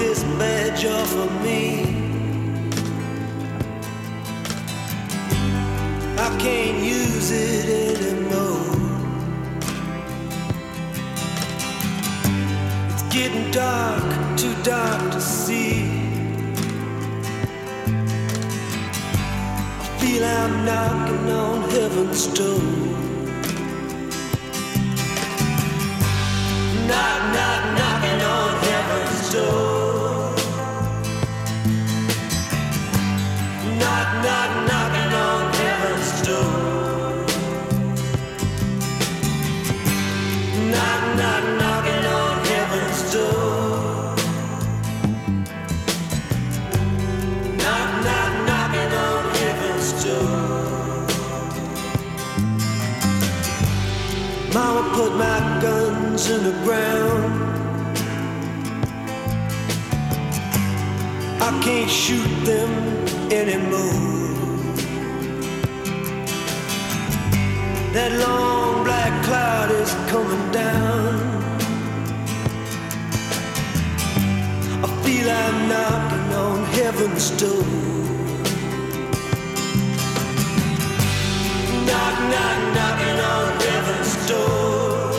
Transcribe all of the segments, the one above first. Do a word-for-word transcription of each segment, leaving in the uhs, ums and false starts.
this badge off of me. I can't use it anymore. It's getting dark, too dark to see. I feel I'm knocking on heaven's door. Knock, knock, knocking on heaven's door. Knock, knock, knocking on heaven's door. Knock, knock, knocking on heaven's door. Knock, knock, knocking on heaven's door. Mama put my guns in the ground. I can't shoot them anymore. That long black cloud is coming down. I feel I'm knocking on heaven's door. Knock, knock, knocking on heaven's door.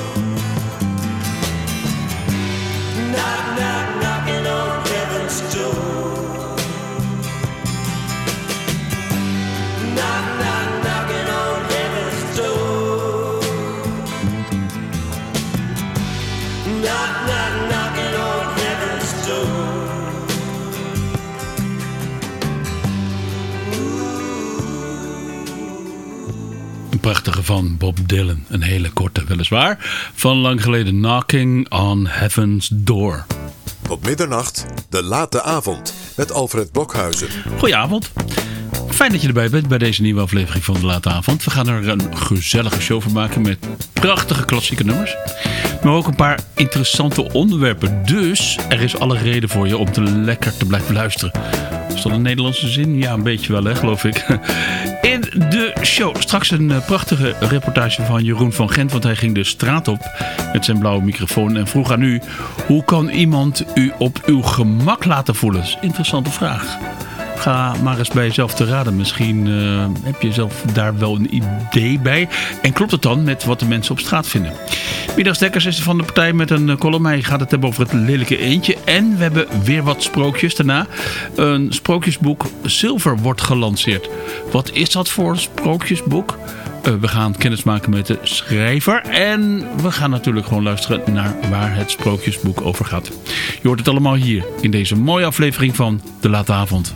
Knock, knock, knocking on heaven's door. Knock, knock, knocking on heaven's door. Knock, knock, knocking on heaven's door. Een prachtige van Bob Dylan. Een hele korte weliswaar. Van lang geleden, Knocking on Heaven's Door. Tot middernacht, de late avond met Alfred Blokhuizen. Goedenavond. Fijn dat je erbij bent bij deze nieuwe aflevering van de late avond. We gaan er een gezellige show van maken met prachtige klassieke nummers. Maar ook een paar interessante onderwerpen. Dus er is alle reden voor je om te lekker te blijven luisteren. Is dat een Nederlandse zin? Ja, een beetje wel, hè, geloof ik. In de show straks een prachtige reportage van Jeroen van Gent. Want hij ging de straat op met zijn blauwe microfoon en vroeg aan u: hoe kan iemand u op uw gemak laten voelen? Dat is een interessante vraag. Ga maar eens bij jezelf te raden. Misschien uh, heb je zelf daar wel een idee bij. En klopt het dan met wat de mensen op straat vinden? Midas Dekkers is van de partij met een column. Hij gaat het hebben over het lelijke eendje. En we hebben weer wat sprookjes daarna. Een sprookjesboek Zilver wordt gelanceerd. Wat is dat voor een sprookjesboek? Uh, we gaan kennis maken met de schrijver. En we gaan natuurlijk gewoon luisteren naar waar het sprookjesboek over gaat. Je hoort het allemaal hier in deze mooie aflevering van De Late Avond.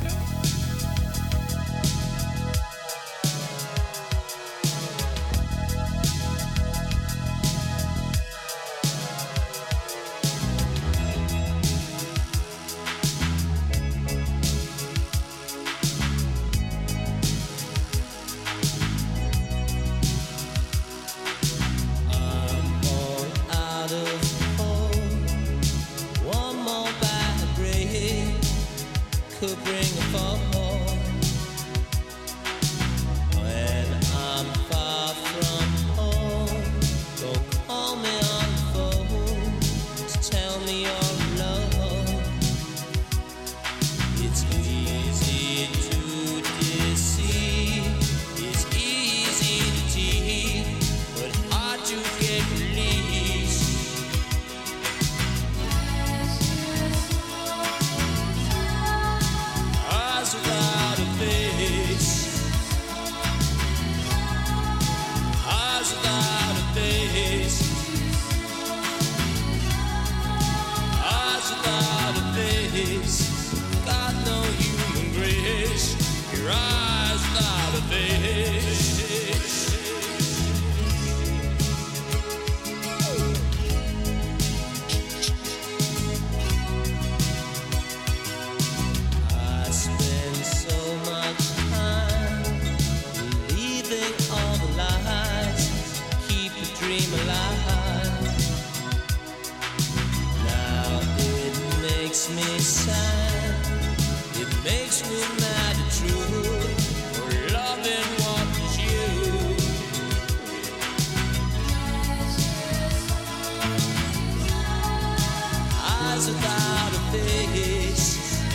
face.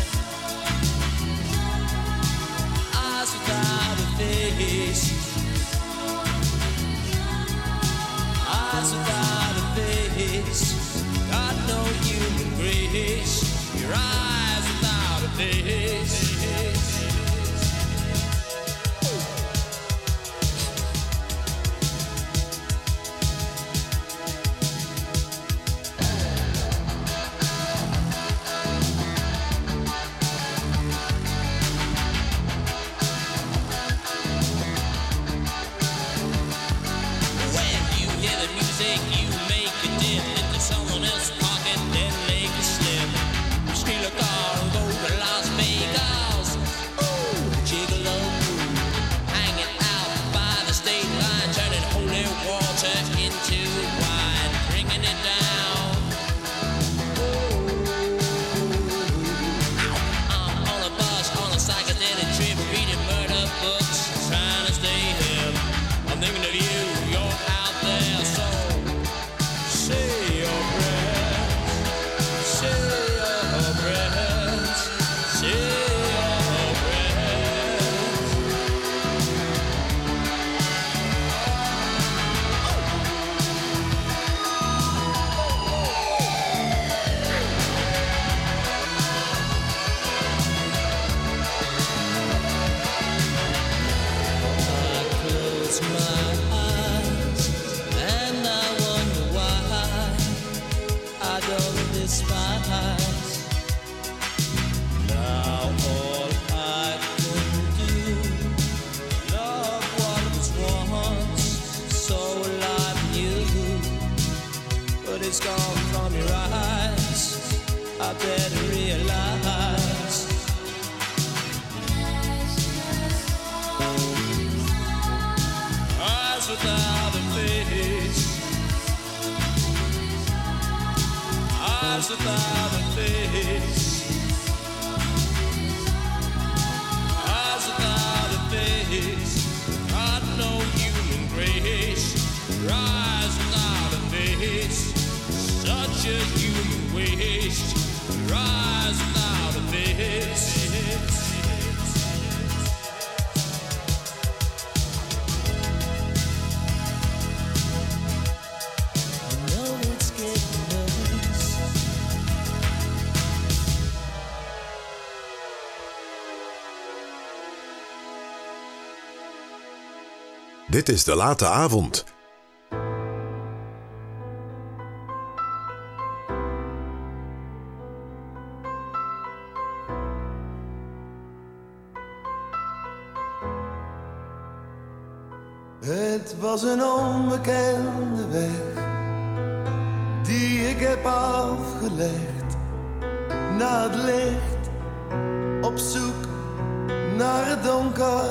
Eyes without a face. Eyes without a face. Got no human grace. Your eyes without a face. Dit is De Late Avond. Het was een onbekende weg die ik heb afgelegd naar het licht, op zoek naar het donker.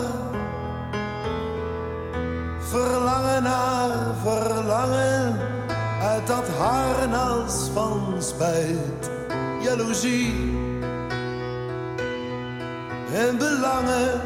Verlangen naar verlangen uit dat harnas van spijt, jaloezie en belangen.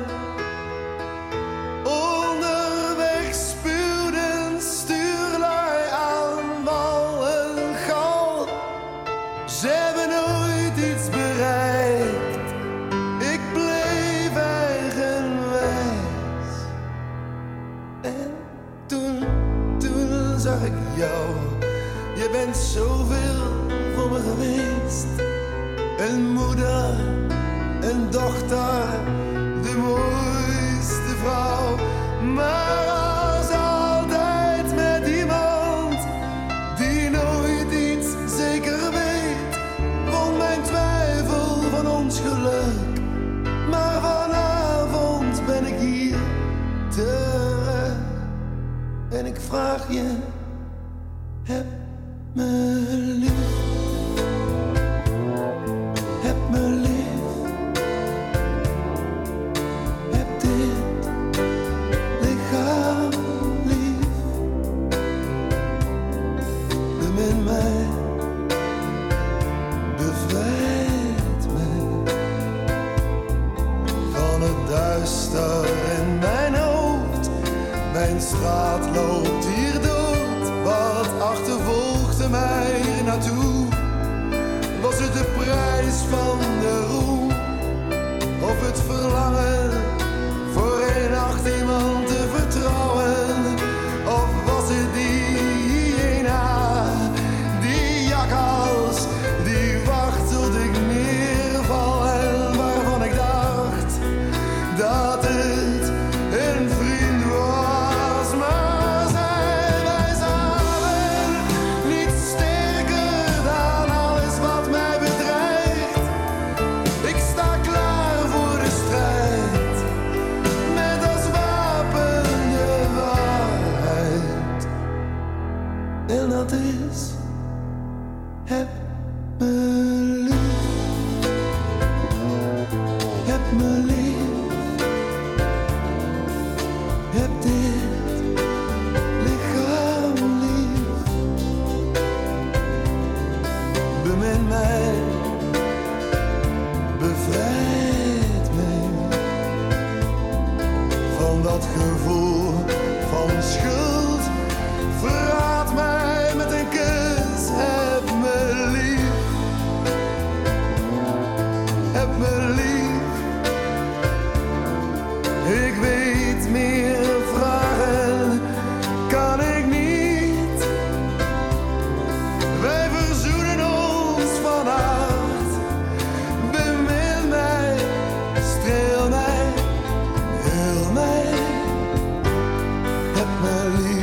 Onderweg spuwden stuurlui aan wal en gal. Ze hebben nooit iets bereikt, ik bleef eigenwijs. En toen, toen zag ik jou, je bent zoveel voor me geweest. Een moeder, een dochter, de mooiste vrouw. Maar als altijd met iemand die nooit iets zeker weet, won mijn twijfel van ons geluk. Maar vanavond ben ik hier terug en ik vraag je, heb me lief. Heb me lief. Heb dit lichaam lief. Bemin mij. Bevrijd mij van het duister in mijn hoofd. Mijn straat loopt hier dood. Wat achtervolgde mij hier naartoe? Was het de prijs het verlangen voor één nacht iemand te vertrouwen? Of was het die hyena, die jakhals, die wacht tot ik neerval en waarvan ik dacht dat het een vriend was? Maar zijn wij samen niet sterker dan alles wat mij bedreigt? Ik sta klaar voor de strijd, met als wapen de waarheid. En dat is, heb me lief, heb me lief, heb dit lichaam lief. Bemin mij, bevrijd mij van dat gevoel van schuld. Verraad mij met een kus, heb me lief, heb me lief. Ik weet meer vragen kan ik niet. Wij verzoenen ons vannacht. Bemin mij, streel mij, heel mij, heb me lief.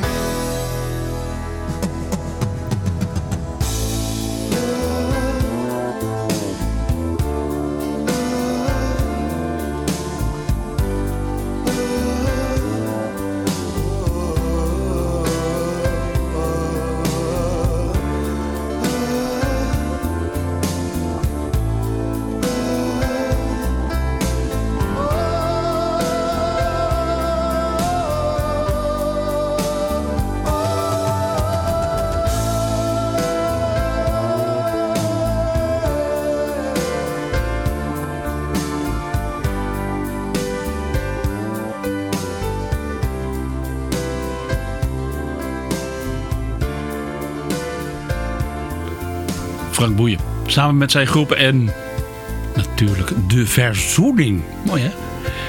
Frank Boeien. Samen met zijn groep en natuurlijk De Verzoening. Mooi hè?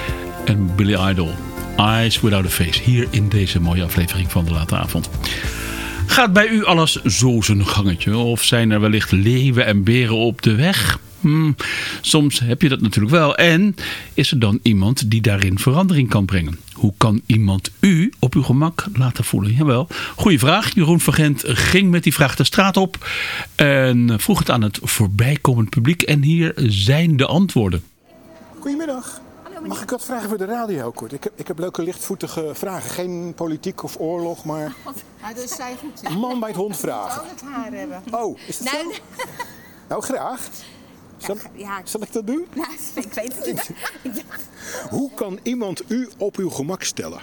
En Billy Idol. Eyes Without a Face. Hier in deze mooie aflevering van De Late Avond. Gaat bij u alles zo zijn gangetje? Of zijn er wellicht leeuwen en beren op de weg? Hmm, soms heb je dat natuurlijk wel. En is er dan iemand die daarin verandering kan brengen? Hoe kan iemand u op uw gemak laten voelen? Jawel, goeie vraag. Jeroen van Gent ging met die vraag de straat op en vroeg het aan het voorbijkomend publiek. En hier zijn de antwoorden. Goedemiddag. Mag ik wat vragen voor de radio kort? Ik heb, ik heb leuke lichtvoetige vragen. Geen politiek of oorlog, maar... Maar dat zei goed. Man bij het hond vragen. Ik het haar hebben. Oh, is dat Nee, zo? nee. Nou, graag. Zal, Ja, zal ik dat doen? nou, ik weet het niet. Hoe kan iemand u op uw gemak stellen?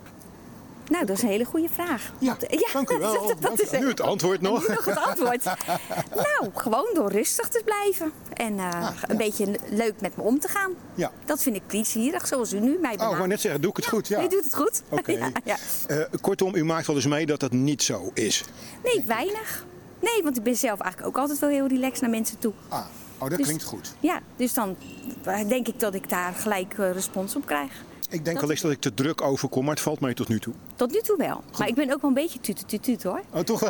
Nou, dat is een hele goede vraag. Ja, dank u wel. dat- dat Dank is u. Nu het antwoord nog. Nu nog het antwoord. Nou, gewoon door rustig te blijven. En uh, een beetje leuk met me om te gaan. Ja. Dat vind ik plezierig, zoals u nu mij Oh, ik benadert. wou net zeggen, doe ik het goed? Ja. U doet het goed. Oké. Ja, ja. Eh, kortom, u maakt wel eens mee dat dat niet zo is. Nee, weinig. Nee, want ik ben zelf eigenlijk ook altijd wel heel relaxed naar mensen toe. Ah, oh, dat Dus- klinkt goed. Ja, dus dan denk ik dat ik daar gelijk uh, respons op krijg. Ik denk dat- wel eens dat ik te druk overkom, maar het valt mee tot nu toe. Tot nu toe wel. Maar ik ben ook wel een beetje tuut, tuut, tuut hoor. Oh, toch wel?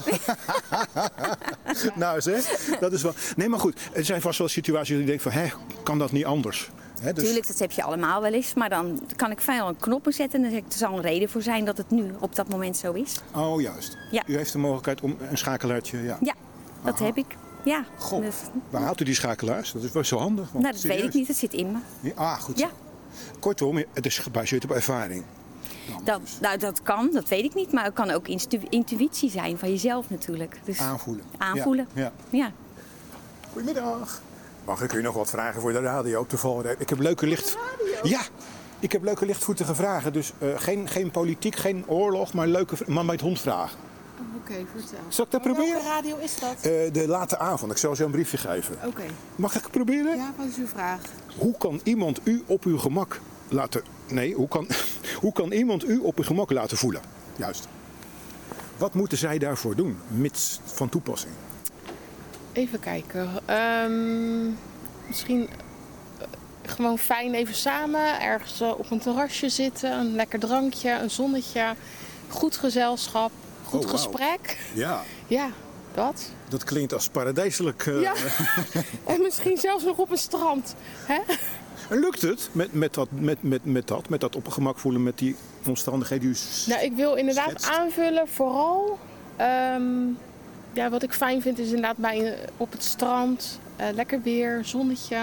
Nou zeg, dat is wel... Nee, maar goed, er zijn vast wel situaties dat je denkt van, hé, kan dat niet anders? Hè, dus... Tuurlijk, dat heb je allemaal wel eens. Maar dan kan ik fijn al een knop zetten. En dan zeg ik, er zal een reden voor zijn dat het nu op dat moment zo is. Oh, juist. Ja. U heeft de mogelijkheid om een schakelaartje... Ja. Ja, dat Aha. heb ik. Ja. Goh, Dus- waar haalt u die schakelaars? Dat is wel zo handig. want nou, dat weet ik serieus. niet. Dat zit in me. Ja, ah, goed. Ja. Zo. Kortom, het is gebaseerd op ervaring. Dat, nou, dat kan, dat weet ik niet. Maar het kan ook instu- intuïtie zijn van jezelf natuurlijk. Dus Aanvoelen. aanvoelen. Ja. Ja. Goedemiddag. Mag ik u nog wat vragen voor de radio toevallig? Ik heb leuke licht... Ja, ik heb leuke lichtvoetige vragen. Dus uh, geen, geen politiek, geen oorlog, maar leuke v- man bij het hond vragen. Oké, okay, vertel. Zal ik dat Welke proberen? radio is dat? Uh, de late avond. Ik zal zo een briefje geven. Oké. Okay. Mag ik het proberen? Ja, wat is uw vraag? Hoe kan iemand u op uw gemak laten... Nee, hoe kan, hoe kan iemand u op uw gemak laten voelen? Juist. Wat moeten zij daarvoor doen, mits van toepassing? Even kijken. Um, misschien gewoon fijn even samen ergens uh, op een terrasje zitten. Een lekker drankje, een zonnetje. Goed gezelschap, goed Oh, wauw. gesprek. Ja, Ja, dat. dat klinkt als paradijselijk. Uh, Ja. En misschien zelfs nog op een strand. Hè? En lukt het met, met, dat, met, met, met dat, met dat op gemak voelen met die omstandigheden? Die u s- Nou, ik wil inderdaad schetst? aanvullen, vooral um, ja, wat ik fijn vind is inderdaad bij, op het strand, uh, lekker weer, zonnetje.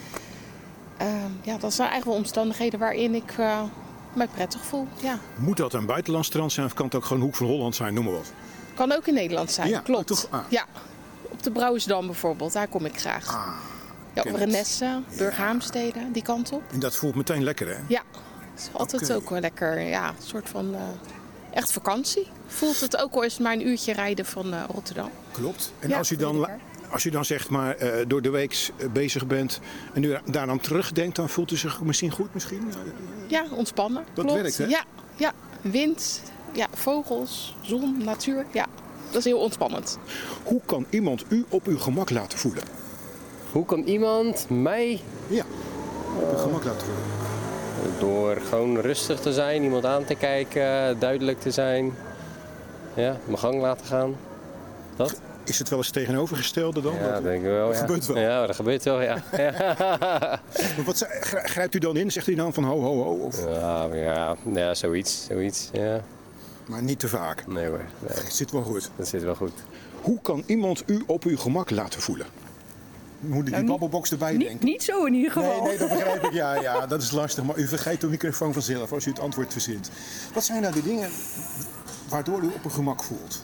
Um, ja, dat zijn eigenlijk wel omstandigheden waarin ik uh, mij prettig voel. Ja. Moet dat een buitenlands strand zijn of kan het ook gewoon Hoek van Holland zijn, noem maar wat? Kan ook in Nederland zijn, Ja, klopt. toch? Ah. Ja, op de Brouwersdam bijvoorbeeld, daar kom ik graag. Ah, ja, ken of het. Renesse, Burghaamstede, die kant op. En dat voelt meteen lekker, hè? Ja, het is altijd Oké. ook wel lekker, ja, een soort van uh, echt vakantie. Voelt het ook al eens maar een uurtje rijden van uh, Rotterdam. Klopt. En Ja, als, u dan, zeker. als u dan zeg maar uh, door de week bezig bent en u daar dan terugdenkt, dan voelt u zich misschien goed misschien? Ja, ontspannen. Dat klopt. werkt, hè? Ja, ja, wind, ja, vogels, zon, natuur. Ja, dat is heel ontspannend. Hoe kan iemand u op uw gemak laten voelen? Hoe kan iemand mij, Ja, op uw gemak laten voelen. door gewoon rustig te zijn, iemand aan te kijken, duidelijk te zijn, ja, mijn gang laten gaan? Dat? Is het wel eens tegenovergestelde dan? Ja, Dat- denk ik wel. dat Ja. gebeurt wel. Ja, dat gebeurt wel, ja. Ja, Maar wat zei- grijp- grijpt u dan in? Zegt u dan van ho, ho, ho? Of, ja, ja, ja zoiets, zoiets, ja. maar niet te vaak. Nee hoor, nee, Het zit wel goed. dat zit wel goed. Hoe kan iemand u op uw gemak laten voelen? Moet ik die Nou, niet- babbelbox erbij Niet, denken? niet zo in ieder geval. Nee, nee, dat begrijp ik. Ja, ja, dat is lastig. Maar u vergeet de microfoon vanzelf als u het antwoord verzint. Wat zijn nou de dingen waardoor u op uw gemak voelt?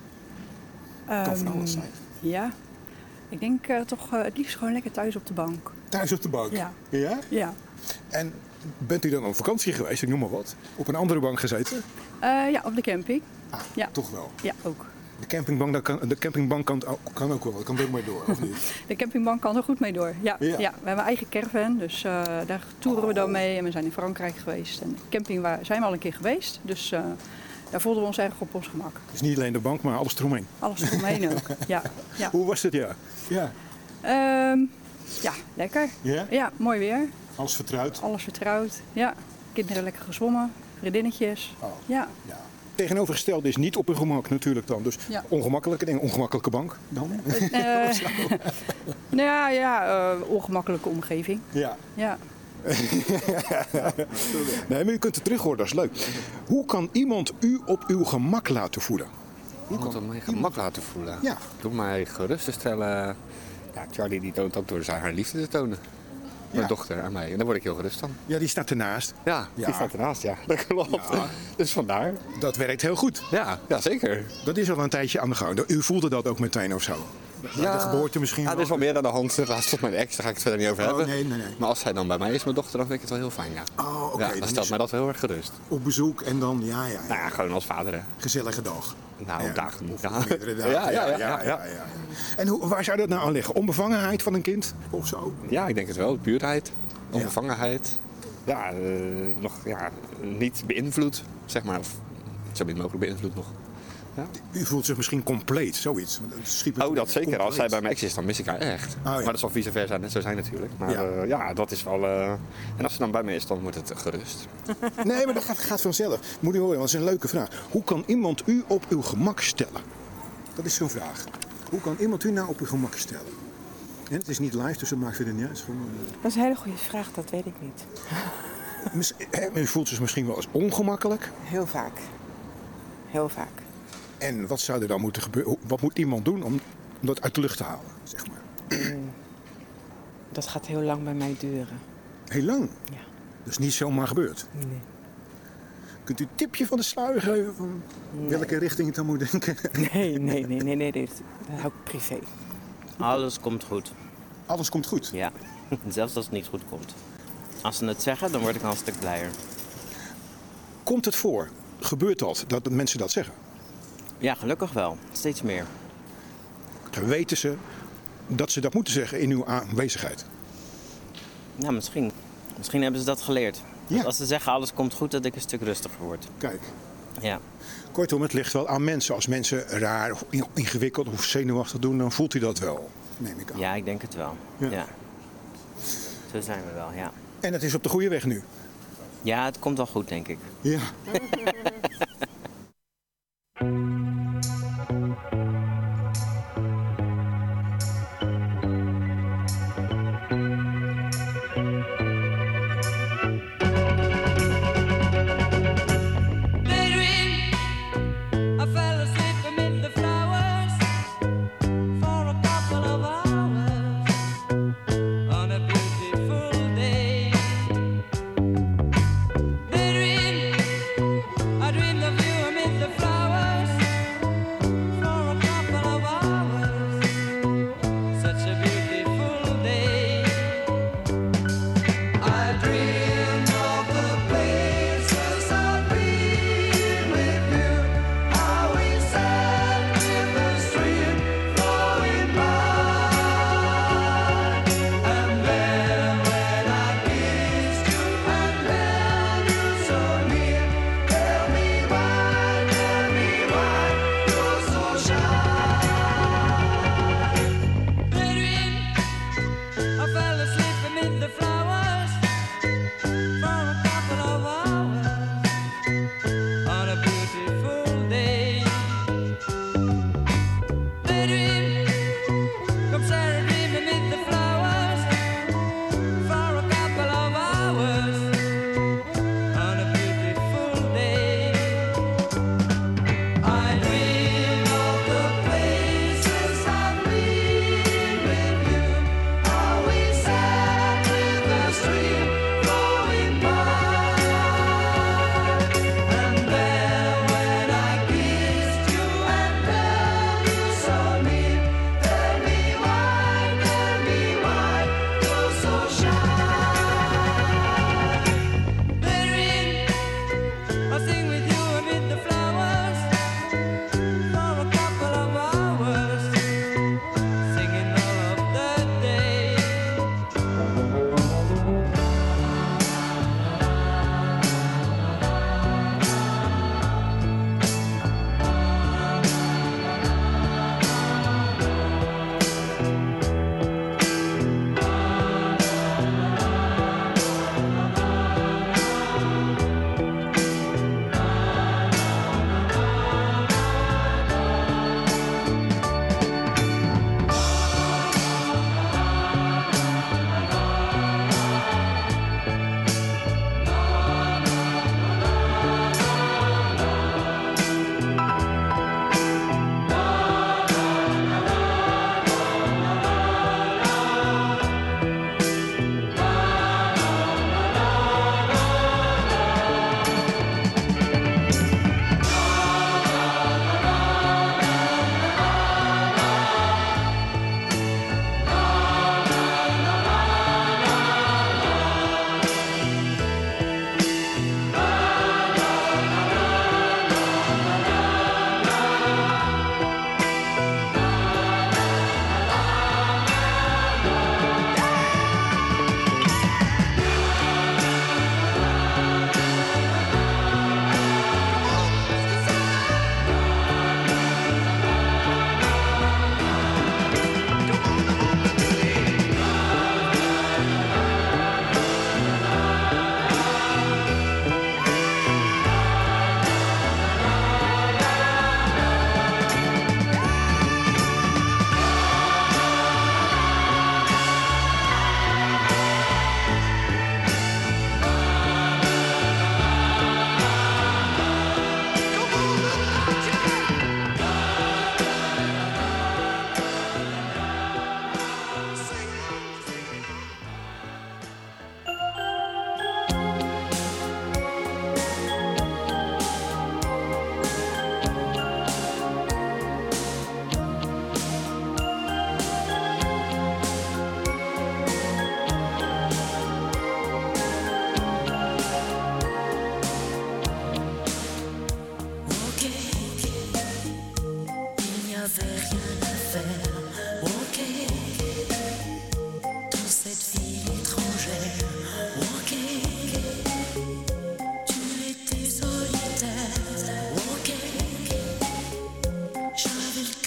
Kan van Ehm, alles zijn. Ja, ik denk uh, toch uh, het liefst gewoon lekker thuis op de bank. Thuis op de bank? Ja. Ja? Ja, En bent u dan op vakantie geweest, ik noem maar wat, op een andere bank gezeten? uh, ja op de camping. Ah, Ja. toch wel. Ja, ook. De campingbank, dat kan, de campingbank kan, ook- kan ook wel, dat kan er ook maar door, of niet? De campingbank kan er goed mee door. Ja, Ja. ja. we hebben een eigen caravan, dus uh, daar toeren we dan mee. En we zijn in Frankrijk geweest. En de camping waar, zijn we al een keer geweest. Dus uh, daar voelden we ons erg op ons gemak. Dus niet alleen de bank, maar alles eromheen. Alles eromheen ook. Ja, ja. Hoe was het, ja? Ja, Um, ja, lekker. ja? Ja, mooi weer. Alles vertrouwd. Alles vertrouwd. Ja, kinderen lekker gezwommen. Vriendinnetjes. Oh. Ja. Ja. Tegenovergestelde is niet op uw gemak natuurlijk dan. Dus Ja. ongemakkelijke dingen, ongemakkelijke bank dan? Uh, nou ja, ja uh, ongemakkelijke omgeving. Ja. Ja. Nee, maar u kunt het terug horen, dat is leuk. Hoe kan iemand u op uw gemak laten voelen? Hoe kan het mij gemak laten voelen? Ja. Door mij gerust te stellen. Ja, Charlie die toont ook door zijn haar liefde te tonen. Mijn Ja. dochter aan mij. En daar word ik heel gerust van. Ja, die staat ernaast. Ja, Ja. die staat ernaast, ja. Dat klopt. Ja. Dus vandaar. Dat werkt heel goed. Ja, ja, zeker. Dat is al een tijdje aan de gang. U voelde dat ook meteen of zo? Ja, de geboorte misschien Ja, wel. er is wel meer aan de hand. Laatst tot mijn ex, daar ga ik het verder niet over Oh, hebben. nee, nee, nee. Maar als zij dan bij mij is, mijn dochter, dan vind ik het wel heel fijn, ja. Oh, oké. ja, dan dan stelt is mij dat wel heel erg gerust. op bezoek en dan, ja, ja, ja. Nou ja, gewoon als vader, hè. Gezellige dag. Nou, Ja, dagen. Of Ja. meerdere dagen. Ja, ja, ja, ja. En hoe, waar zou dat nou aan liggen? Onbevangenheid van een kind of zo? Ja, ik denk het wel. Puurheid, onbevangenheid. Ja, eh, nog ja, niet beïnvloed, zeg maar. Of zo min mogelijk beïnvloed nog. Ja. U voelt zich misschien compleet, zoiets. Want het schiep het Oh, dat zeker. Als zij compleet. bij mijn ex is, dan mis ik haar echt. ja. Maar dat zal vice versa net zo zijn natuurlijk. Maar Ja. ja, ja dat is wel... eh, En als ze dan bij me is, dan wordt het gerust. Nee, maar dat gaat, gaat vanzelf. Moet u horen, want dat is een leuke vraag. Hoe kan iemand u op uw gemak stellen? Dat is zo'n vraag. Hoe kan iemand u nou op uw gemak stellen? En het is niet live, dus dat maakt verder niet uit. Het is gewoon, eh, Dat is een hele goede vraag, dat weet ik niet. mis- eh, U voelt zich misschien wel eens ongemakkelijk. Heel vaak. Heel vaak. En wat zou er dan moeten gebeuren? Hoe- Wat moet iemand doen om, om dat uit de lucht te halen? Zeg maar. Dat gaat heel lang bij mij duren. Heel lang. Ja. Dus niet zomaar gebeurd. Nee. Kunt u een tipje van de sluier geven van welke richting het dan moet denken? Nee, nee, nee, nee, nee. Dat dat hou ik privé. Alles komt goed. Alles komt goed? Ja, zelfs als het niet goed komt. Als ze het zeggen, dan word ik al een stuk blijer. Komt het voor? Gebeurt dat, dat mensen dat zeggen? Ja, gelukkig wel. Steeds meer. Dan weten ze dat ze dat moeten zeggen in uw aanwezigheid. Nou, misschien. Misschien hebben ze dat geleerd. Ja. Dat als ze zeggen alles komt goed, dat ik een stuk rustiger word. Kijk. Ja. Kortom, het ligt wel aan mensen. Als mensen raar of ingewikkeld of zenuwachtig doen, dan voelt u dat wel, neem ik aan. Ja, ik denk het wel. Ja. Ja. Zo zijn we wel, ja. En het is op de goede weg nu? Ja, het komt wel goed, denk ik. Ja.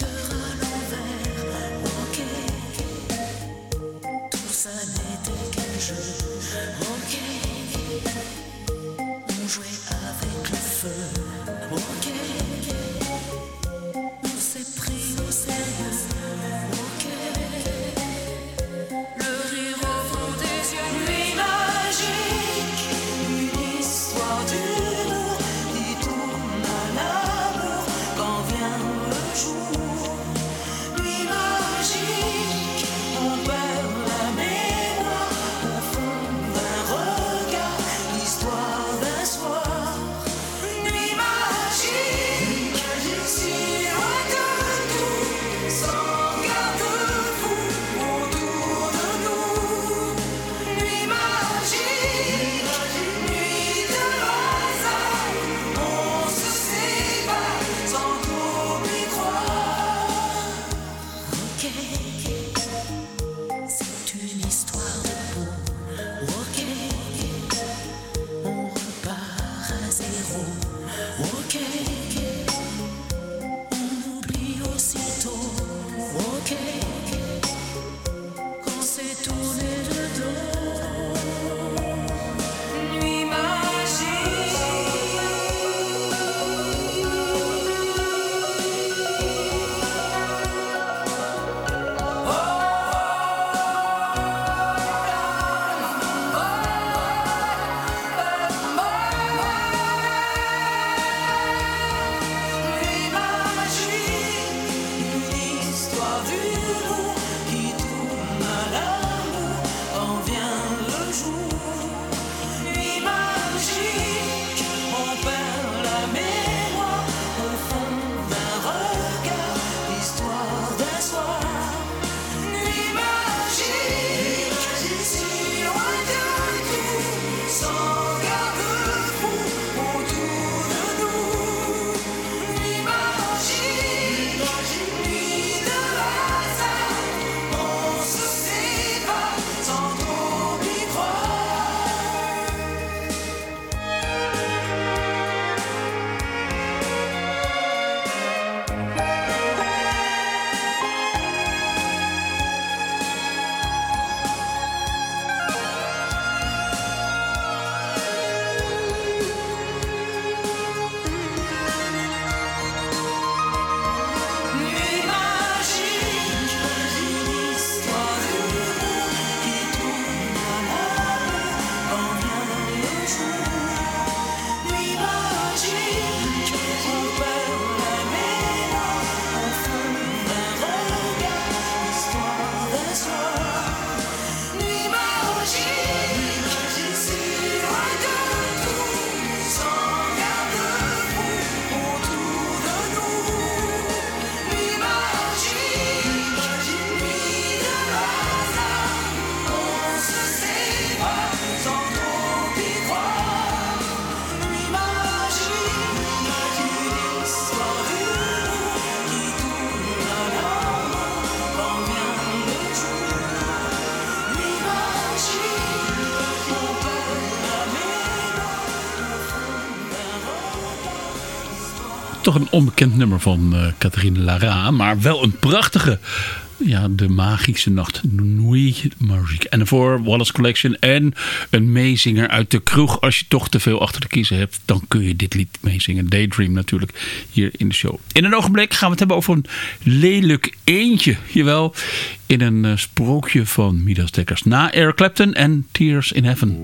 ça n'était qu'un jeu. Ok, on jouait avec le feu. Ok, on s'est pris au sérieux. Ok, le rire au fond des yeux. Nuit magique, une histoire d'humour qui tourne à l'amour quand vient le jour. Nuit magique, on perd la mémoire au fond d'un regard, l'histoire d'un soir. Nuit magique, si loin de tout, sans garde-fou autour de nous. Nuit magique, nuit de hasard, on se sépare sans trop y croire. Ok, c'est une histoire de peau. Ok, on repart à zéro. Ok, on oublie aussitôt. Ok, quand c'est tourné le dos. Nuit magique. Nuit magique, une histoire d'humour qui tourne à l'amour quand vient le jour. Nuit magique, on perd la mémoire au fond d'un regard, l'histoire d'un soir. Nuit magique, si loin de tout, sans garde-fou autour de nous. Nuit magique, nuit de hasard, on se sépare sans trop y croire. Nuit magique, une histoire d'humour qui tourne à l'amour quand vient le jour. Nuit magique, on perd la mémoire au fond d'un regard, l'histoire d'un soir. Nuit magique, si loin de tout, sans garde-fou autour de nous. Nuit magique, nuit de hasard, on se sépare sans trop y croire. Nuit magique, une histoire d'humour qui tourne à l'amour quand vient le jour. Nuit magique, on perd la mémoire au fond d'un regard, l'histoire. Toch een onbekend nummer van uh, Catherine Lara, maar wel een prachtige. Ja, de magische nacht. Nuit Magique. En daarvoor Wallace Collection en een meezinger uit de kroeg. Als je toch te veel achter de kiezen hebt, dan kun je dit lied meezingen. Daydream natuurlijk, hier in de show. In een ogenblik gaan we het hebben over een lelijk eendje. Jawel, in een uh, sprookje van Midas Dekkers. Na Eric Clapton en Tears in Heaven.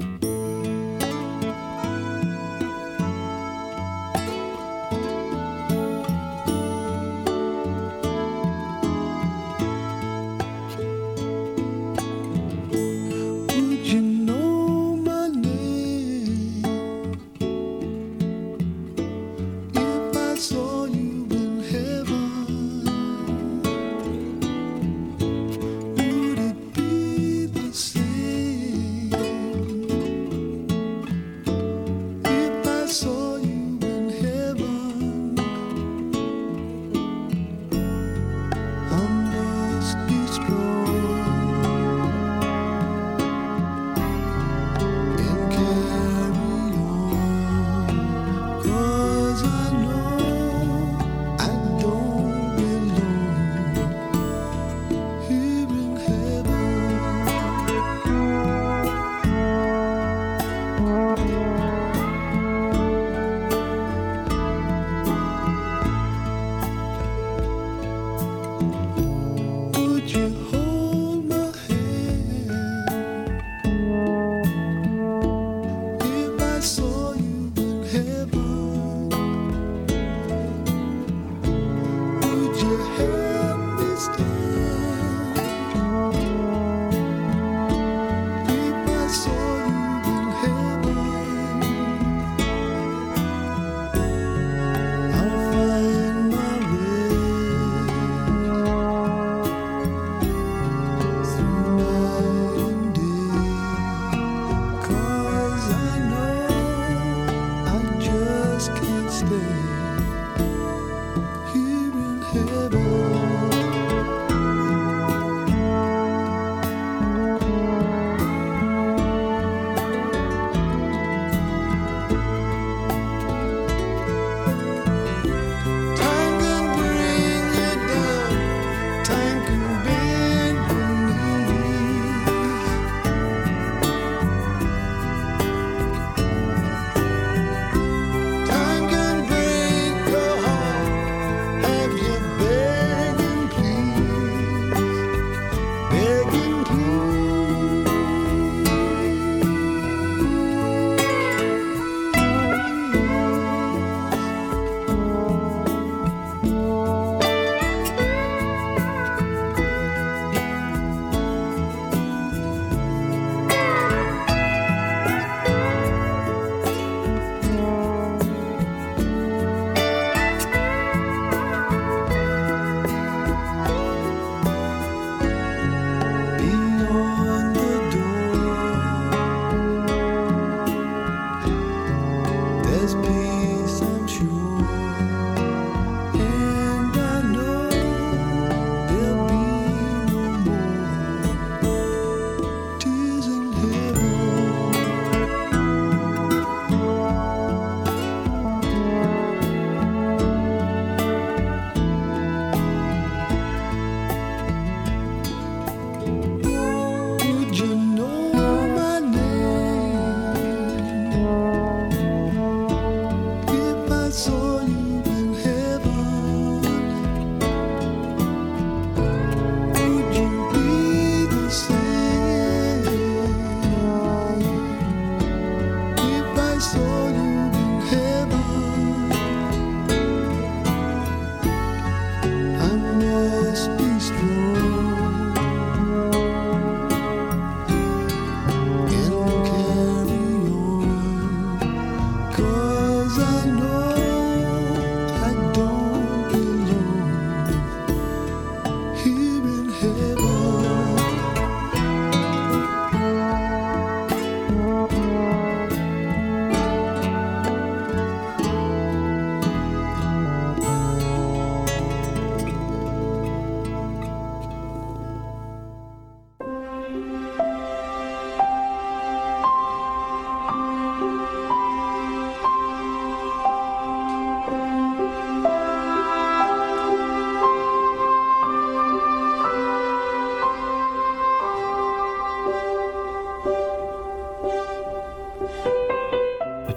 Would you know my name if I saw you in heaven? Would it be the same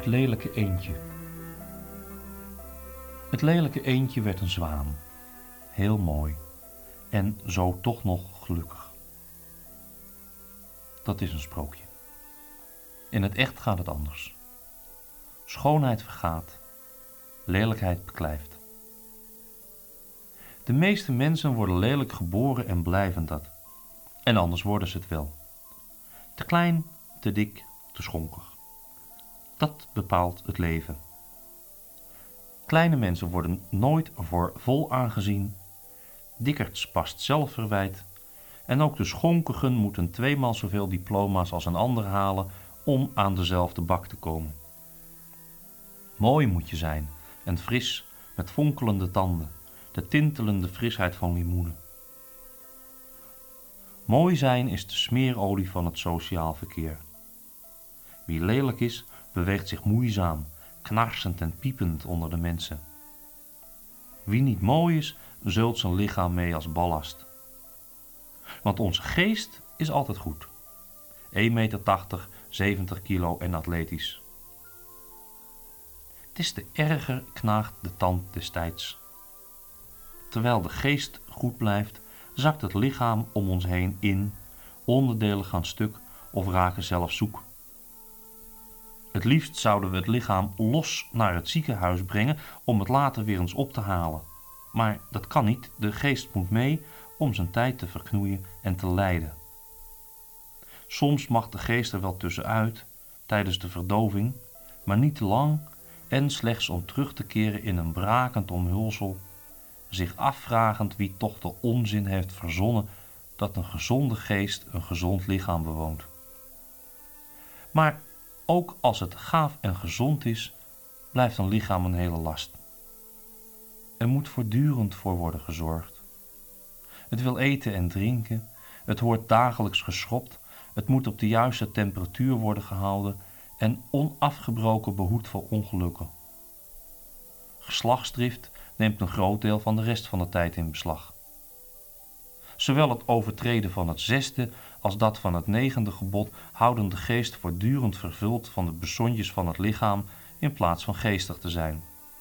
Het lelijke eendje. Het lelijke eendje werd een zwaan. Heel mooi. En zo toch nog gelukkig. Dat is een sprookje. In het echt gaat het anders. Schoonheid vergaat. Lelijkheid beklijft. De meeste mensen worden lelijk geboren en blijven dat. En anders worden ze het wel. Te klein, te dik, te schonkig. Dat bepaalt het leven. Kleine mensen worden nooit voor vol aangezien. Dikkerts past zelfverwijt. En ook de schonkigen moeten tweemaal zoveel diploma's als een ander halen om aan dezelfde bak te komen. Mooi moet je zijn en fris, met fonkelende tanden, de tintelende frisheid van limoenen. Mooi zijn is de smeerolie van het sociaal verkeer. Wie lelijk is, beweegt zich moeizaam, knarsend en piepend onder de mensen. Wie niet mooi is, zult zijn lichaam mee als ballast. Want onze geest is altijd goed. één meter tachtig, zeventig kilo en atletisch. Des te erger knaagt de tand des tijds. Terwijl de geest goed blijft, zakt het lichaam om ons heen in, onderdelen gaan stuk of raken zelfs zoek. Het liefst zouden we het lichaam los naar het ziekenhuis brengen om het later weer eens op te halen. Maar dat kan niet, de geest moet mee om zijn tijd te verknoeien en te lijden. Soms mag de geest er wel tussenuit, tijdens de verdoving, maar niet te lang en slechts om terug te keren in een brakend omhulsel, zich afvragend wie toch de onzin heeft verzonnen dat een gezonde geest een gezond lichaam bewoont. Maar ook als het gaaf en gezond is, blijft een lichaam een hele last. Er moet voortdurend voor worden gezorgd. Het wil eten en drinken, het wordt dagelijks geschrobd, het moet op de juiste temperatuur worden gehouden en onafgebroken behoed voor ongelukken. Geslachtsdrift neemt een groot deel van de rest van de tijd in beslag. Zowel het overtreden van het zesde als dat van het negende gebod houden de geest voortdurend vervuld van de besontjes van het lichaam in plaats van geestig te zijn.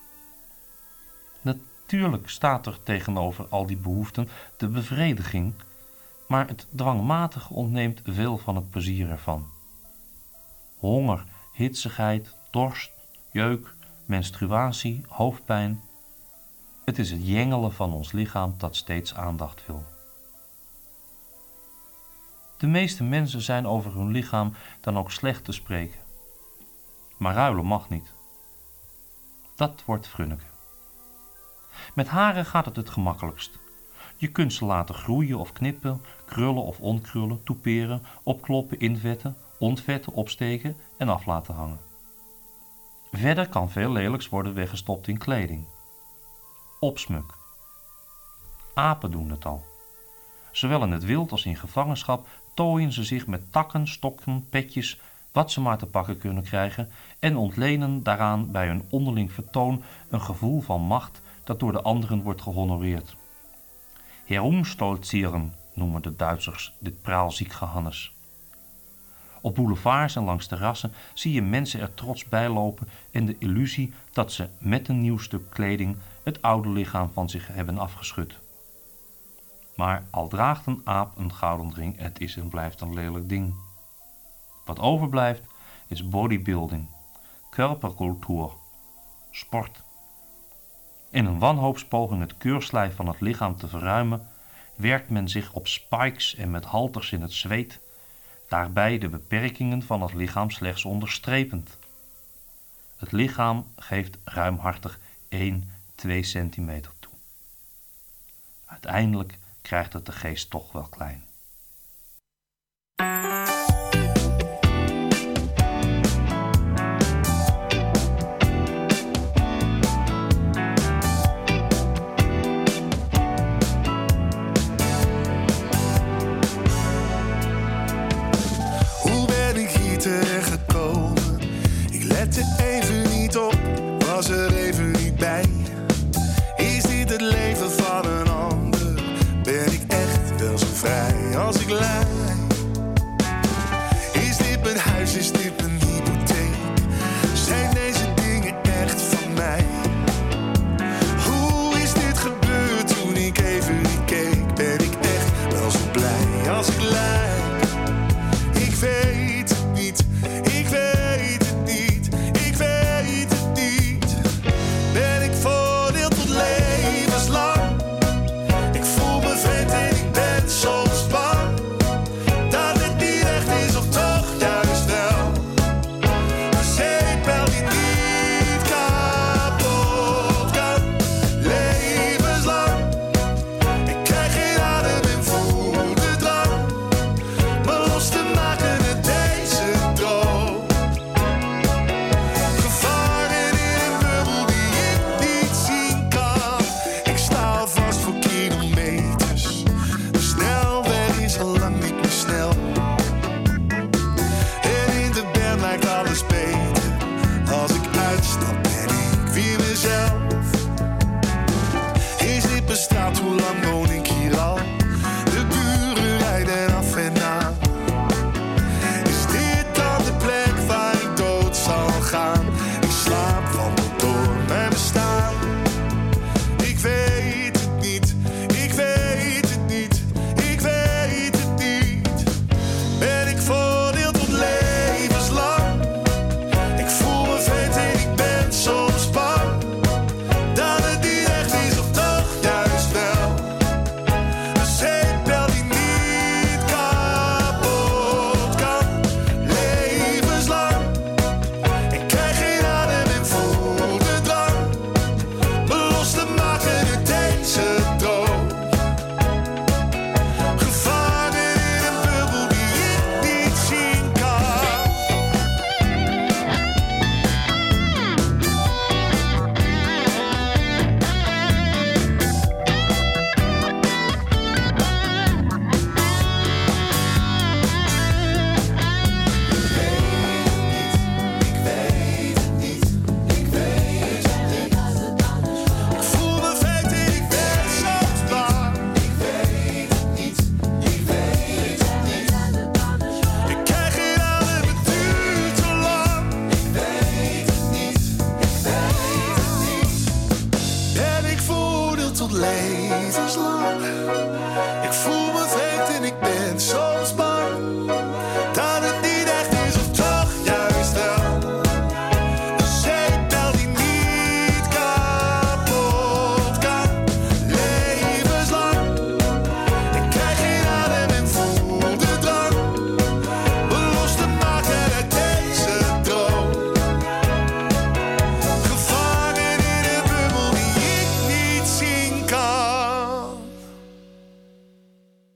Natuurlijk staat er tegenover al die behoeften de bevrediging, maar het dwangmatige ontneemt veel van het plezier ervan. Honger, hitsigheid, dorst, jeuk, menstruatie, hoofdpijn. Het is het jengelen van ons lichaam dat steeds aandacht wil. De meeste mensen zijn over hun lichaam dan ook slecht te spreken. Maar ruilen mag niet. Dat wordt frunneke. Met haren gaat het het gemakkelijkst. Je kunt ze laten groeien of knippen, krullen of ontkrullen, toeperen, opkloppen, invetten, ontvetten, opsteken en af laten hangen. Verder kan veel lelijks worden weggestopt in kleding. Opsmuk. Apen doen het al. Zowel in het wild als in gevangenschap tooien ze zich met takken, stokken, petjes, wat ze maar te pakken kunnen krijgen en ontlenen daaraan bij hun onderling vertoon een gevoel van macht dat door de anderen wordt gehonoreerd. Herumstolzieren noemen de Duitsers dit praalziek gehannes. Op boulevards en langs terrassen zie je mensen er trots bij lopen en de illusie dat ze met een nieuw stuk kleding het oude lichaam van zich hebben afgeschud. Maar al draagt een aap een gouden ring, het is en blijft een lelijk ding. Wat overblijft is bodybuilding, körperkultuur, sport. In een wanhoopspoging het keurslijf van het lichaam te verruimen, werkt men zich op spikes en met halters in het zweet, daarbij de beperkingen van het lichaam slechts onderstrepend. Het lichaam geeft ruimhartig één tot twee centimeter toe. Uiteindelijk krijgt het de geest toch wel klein. Hoe ben ik hier terechtgekomen? Ik lette even niet op, was er even niet bij. Is dit het leven van een ander? Ben ik echt wel zo vrij?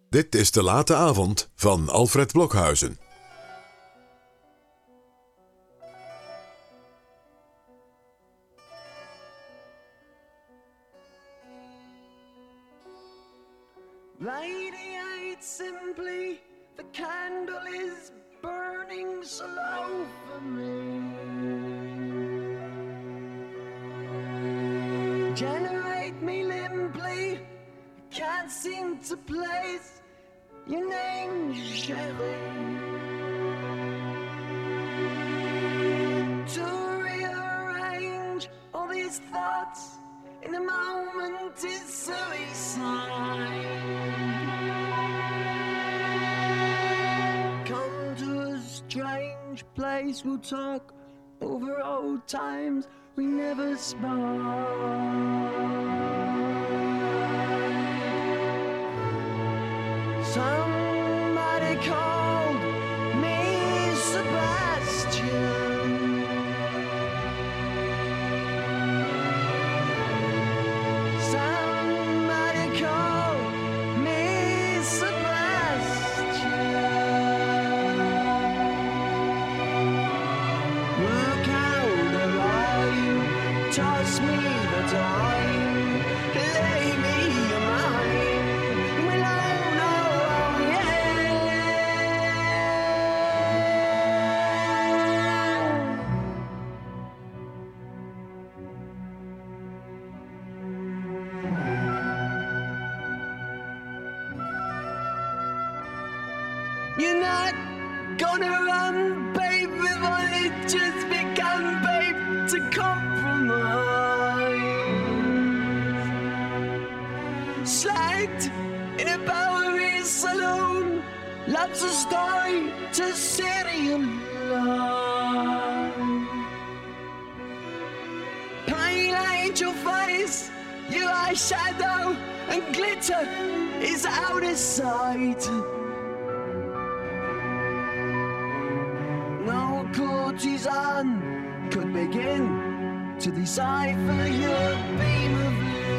Dit is De Late Avond van Alfred Blokhuizen. Radiate simply, the candle is burning slow for me. Generate me limply, can't seem to place your name, Sherry. To rearrange all these thoughts in a moment is suicide. Come to a strange place, we'll talk over old times we never spoke. Somebody called me Sebastian. Somebody called me Sebastian. Look out the line, toss me the time, lay me your mind. Well, oh no, oh yeah. You're not gonna run, babe, we've only just begun, babe, to compromise. Slagged in a Bowery saloon, loves a story to serialize. Pale angel face, your eyeshadow and glitter is out of sight. No courtesan could begin to decipher your beam of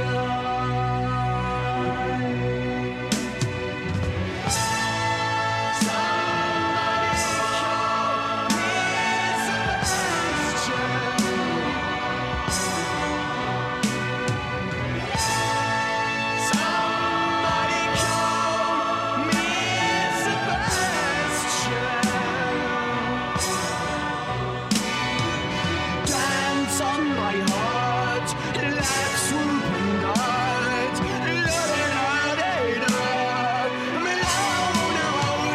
light. Somebody call me Sebastian. Somebody call me Sebastian. Dance on my heart, like swooping God. La-da-da-da-da, Milano,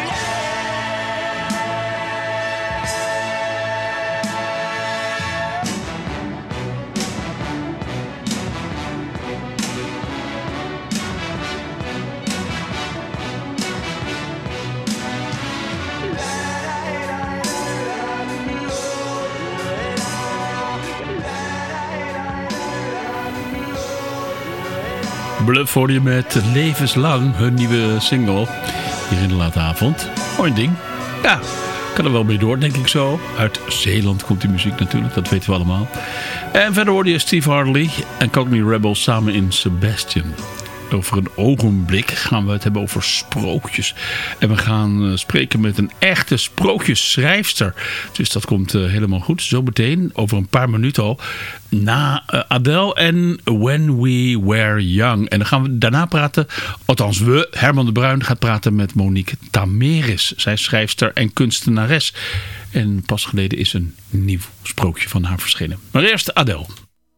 Bluff hoor je met Levenslang, hun nieuwe single. Hier in De Late Avond. Mooi ding. Ja, kan er wel mee door, denk ik zo. Uit Zeeland komt die muziek natuurlijk, dat weten we allemaal. En verder hoorde je Steve Harley en Cockney Rebel samen in Sebastian. Over een ogenblik gaan we het hebben over sprookjes. En we gaan uh, spreken met een echte sprookjesschrijfster. Dus dat komt uh, helemaal goed. Zo meteen, over een paar minuten al, na uh, Adele en When We Were Young. En dan gaan we daarna praten, althans we, Herman de Bruin gaat praten met Monique Tameris. Zij is schrijfster en kunstenares. En pas geleden is een nieuw sprookje van haar verschenen. Maar eerst Adele.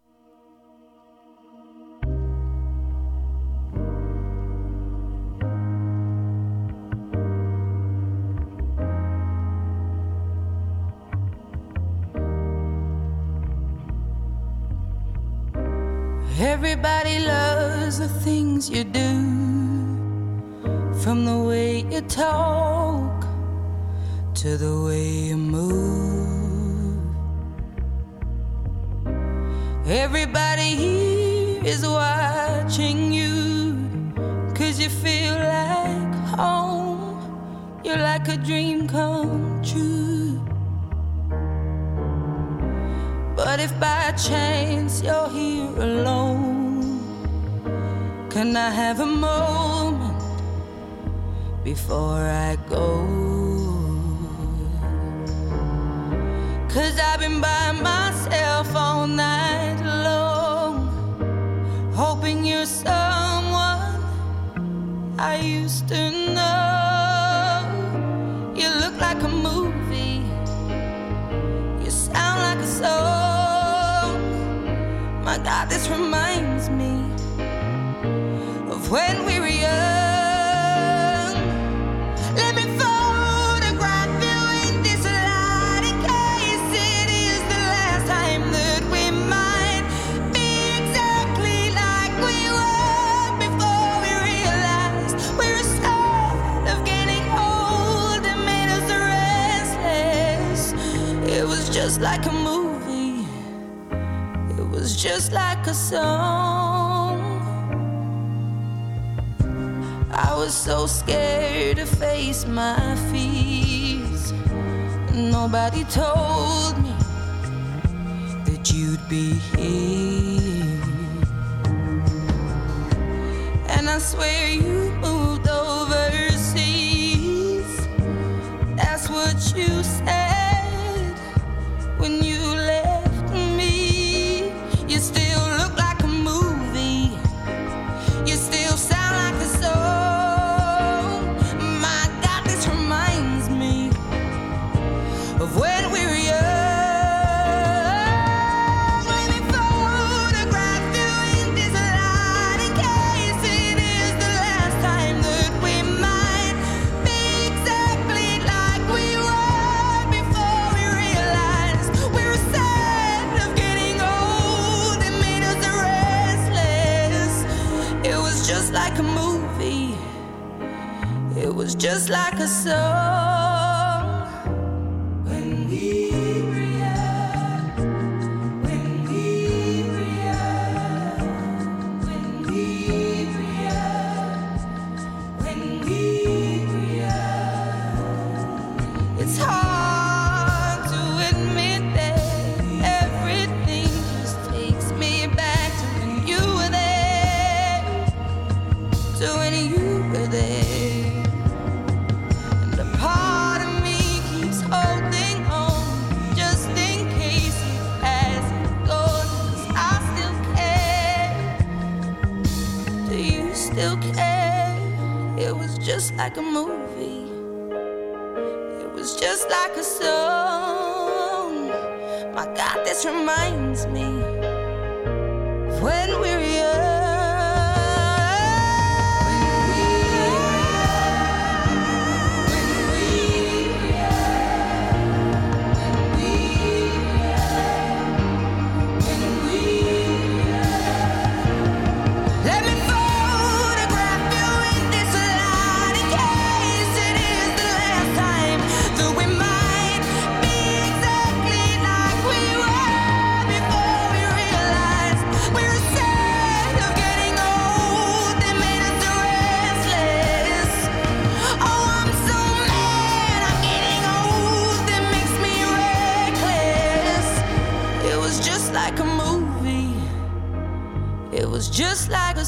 Everybody loves the things you do, from the way you talk to the way you move. Everybody here is watching you, 'cause you feel like home. You're like a dream come true. But if by chance you're here alone, can I have a moment before I go. 'Cause I've been by myself all night long, hoping you're someone I used to know. You look like a movie, you sound like a song. My God, this reminds me of when we were young. Let me photograph you in this light in case it is the last time that we might be exactly like we were before we realized we were scared of getting old and made us restless. It was just like a movie, it was just like a song. I was so scared to face my fears. Nobody told me that you'd be here. And I swear you moved overseas. That's what you said when you left me. You still look like a movie, you still sound like a song. My God, this reminds me of when we were young. Let me photograph you in this light in case it is the last time that we might be exactly like we were before we realized we were sad of getting old and made us restless. It was just like a movie, it was just like a song. When we were young, when we were young, when we were young, when we were young. It's hard to admit that everything just takes me back to when you were there, to when you were there. And a part of me keeps holding on just in case it hasn't gone. 'Cause I still care. Do you still care? It was just like a movie, it was just like a song. My God, this reminds me of when we were young. Let me photograph you in this light in case it is the last time that we might be exactly like we were before we realized we were sad of getting old and made us restless. Oh, I'm so mad I'm getting old, it makes me reckless. It was just like a movie, it was just like a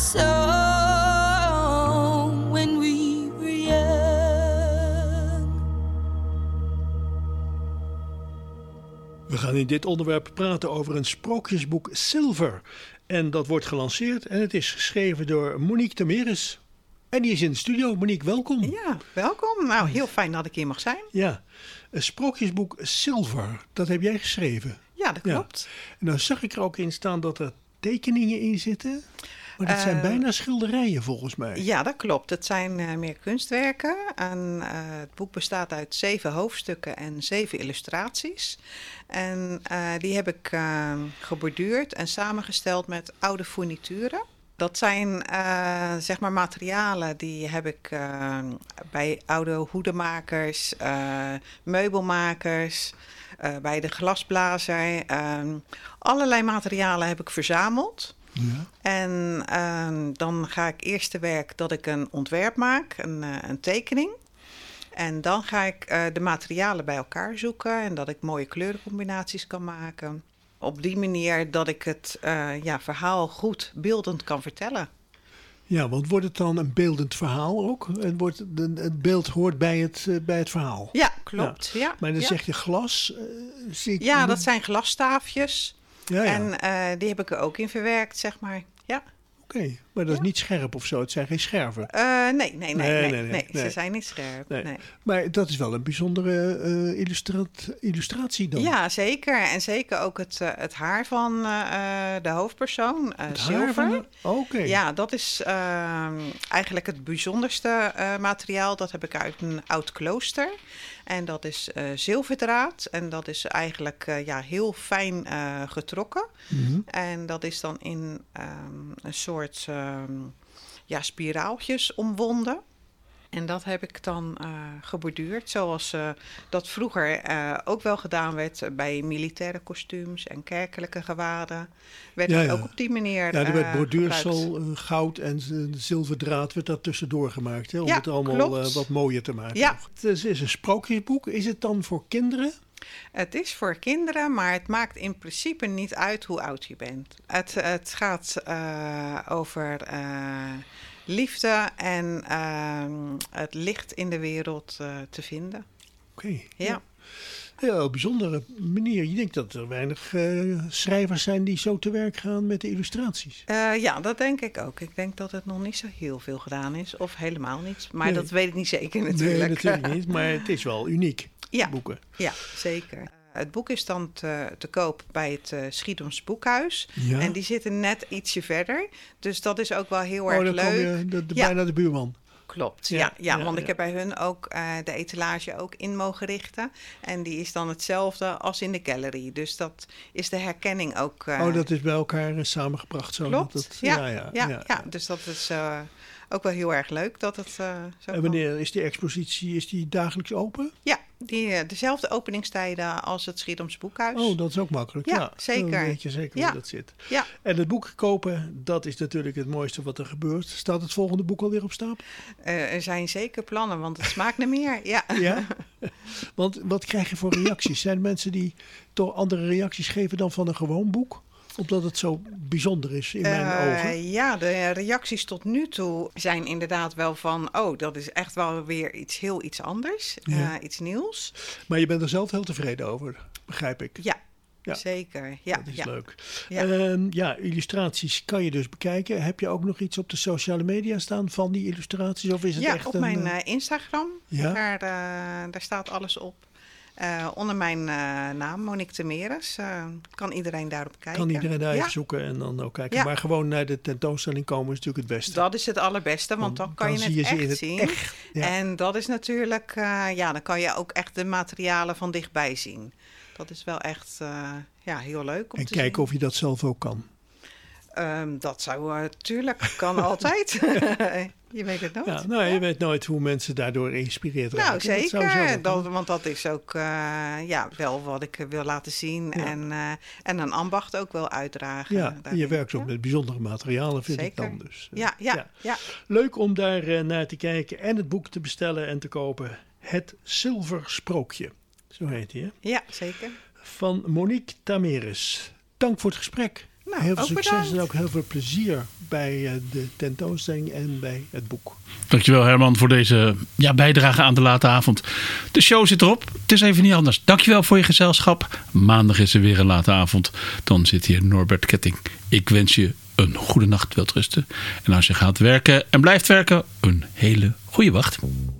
song when we were young. We gaan in dit onderwerp praten over een sprookjesboek Silver. En dat wordt gelanceerd en het is geschreven door Monique Temeris. En die is in de studio. Monique, welkom. Ja, welkom. Nou, heel fijn dat ik hier mag zijn. Ja, een sprookjesboek Silver, dat heb jij geschreven. Ja, dat klopt. Ja. En nou zag ik er ook in staan dat er tekeningen in zitten. Maar dat zijn Uh, bijna schilderijen volgens mij. Ja, dat klopt. Het zijn uh, meer kunstwerken. En, uh, het boek bestaat uit zeven hoofdstukken en zeven illustraties. En uh, die heb ik uh, geborduurd en samengesteld met oude fournituren. Dat zijn uh, zeg maar materialen die heb ik uh, bij oude hoedenmakers, uh, meubelmakers, uh, bij de glasblazer. Uh, allerlei materialen heb ik verzameld. Ja. En uh, dan ga ik eerst te werk dat ik een ontwerp maak, een, uh, een tekening. En dan ga ik uh, de materialen bij elkaar zoeken en dat ik mooie kleurencombinaties kan maken. Op die manier dat ik het uh, ja, verhaal goed beeldend kan vertellen. Ja, want wordt het dan een beeldend verhaal ook? En wordt het, het beeld hoort bij het, uh, bij het verhaal? Ja, klopt. Ja. Ja, maar dan ja. zeg je glas. Uh, zie ik ja, dat zijn glastaafjes. Ja, ja. En uh, die heb ik er ook in verwerkt, zeg maar. Ja. Oké, okay, maar dat is ja. niet scherp of zo. Het zijn geen scherven. Uh, nee, nee, nee, nee, nee, nee, nee, nee. Ze zijn niet scherp. Nee. Nee. Maar dat is wel een bijzondere uh, illustra- illustratie dan. Ja, zeker. En zeker ook het, uh, het haar van uh, de hoofdpersoon, uh, zilver. De... Oké. Okay. Ja, dat is uh, eigenlijk het bijzonderste uh, materiaal. Dat heb ik uit een oud klooster. En dat is uh, zilverdraad. En dat is eigenlijk uh, ja, heel fijn uh, getrokken. Mm-hmm. En dat is dan in um, een soort um, ja, spiraaltjes omwonden. En dat heb ik dan uh, geborduurd. Zoals uh, dat vroeger uh, ook wel gedaan werd bij militaire kostuums en kerkelijke gewaden. Werd ja, het ja. ook op die manier Ja, er werd uh, borduursel, uh, goud en zilverdraad werd dat tussendoor gemaakt. Hè, om ja, het allemaal uh, wat mooier te maken. Ja. Het is een sprookjesboek. Is het dan voor kinderen? Het is voor kinderen, maar het maakt in principe niet uit hoe oud je bent. Het, het gaat uh, over uh, liefde en uh, het licht in de wereld uh, te vinden. Oké. Okay, ja. ja. Heel bijzondere manier. Je denkt dat er weinig uh, schrijvers zijn die zo te werk gaan met de illustraties. Uh, ja, dat denk ik ook. Ik denk dat het nog niet zo heel veel gedaan is. Of helemaal niet. Maar nee. dat weet ik niet zeker natuurlijk. Nee, natuurlijk niet. Maar het is wel uniek, ja. boeken. Ja, zeker. Uh, het boek is dan te, te koop bij het uh, Schiedams Boekhuis. Ja. En die zitten net ietsje verder. Dus dat is ook wel heel oh, erg dan leuk. Kom je de, de, ja. bijna de buurman. Klopt, ja, ja, ja, ja want ja. ik heb bij hun ook uh, de etalage ook in mogen richten. En die is dan hetzelfde als in de gallery. Dus dat is de herkenning ook. Uh, oh, dat is bij elkaar uh, samengebracht. Zo klopt, dat het, ja, ja, ja, ja, ja. ja, dus dat is uh, ook wel heel erg leuk dat het uh, zo En wanneer is die expositie, is die dagelijks open? Ja, die, dezelfde openingstijden als het Schiedams Boekhuis. Oh, dat is ook makkelijk. Ja, ja. zeker. Dan weet je zeker ja. hoe dat zit. Ja. En het boek kopen, dat is natuurlijk het mooiste wat er gebeurt. Staat het volgende boek alweer op stapel? Uh, er zijn zeker plannen, want het smaakt naar meer. Ja. ja? Want wat krijg je voor reacties? Zijn er mensen die toch andere reacties geven dan van een gewoon boek? Omdat het zo bijzonder is in mijn uh, ogen. Ja, de reacties tot nu toe zijn inderdaad wel van... oh, dat is echt wel weer iets heel iets anders. Ja. Uh, iets nieuws. Maar je bent er zelf heel tevreden over, begrijp ik. Ja, ja. zeker. Ja, dat is ja. leuk. Ja. Uh, ja, illustraties kan je dus bekijken. Heb je ook nog iets op de sociale media staan van die illustraties? Of is het ja, echt op een, mijn uh, Instagram. Ja? Daar, uh, daar staat alles op. Uh, onder mijn uh, naam, Monique Temeres. Uh, kan iedereen daarop kijken. Kan iedereen daar ja. even zoeken en dan ook kijken. Ja. Maar gewoon naar de tentoonstelling komen is natuurlijk het beste. Dat is het allerbeste, want, want dan kan dan je het zie je echt het zien. Echt, ja. En dat is natuurlijk, uh, ja, dan kan je ook echt de materialen van dichtbij zien. Dat is wel echt uh, ja, heel leuk om en te kijken zien. of je dat zelf ook kan. Um, dat zou natuurlijk, uh, kan altijd. Je weet het nooit. Ja, nou, je ja. weet nooit hoe mensen daardoor geïnspireerd raken. Nou, zeker. Dat zou dat, want dat is ook uh, ja, wel wat ik wil laten zien. Ja. En, uh, en een ambacht ook wel uitdragen. Ja, je werkt ook ja. met bijzondere materialen, vind zeker. ik dan dus. Ja, ja, ja. ja. Leuk om daar uh, naar te kijken en het boek te bestellen en te kopen. Het Zilversprookje. Zo heet hij, hè? Ja, zeker. Van Monique Temeres. Dank voor het gesprek. Nou, heel veel succes bedankt. en ook heel veel plezier bij uh, de tentoonstelling en bij het boek. Dankjewel Herman voor deze ja, bijdrage aan de late avond. De show zit erop. Het is even niet anders. Dankjewel voor je gezelschap. Maandag is er weer een late avond. Dan zit hier Norbert Ketting. Ik wens je een goede nacht, welterusten. En als je gaat werken en blijft werken, een hele goede wacht.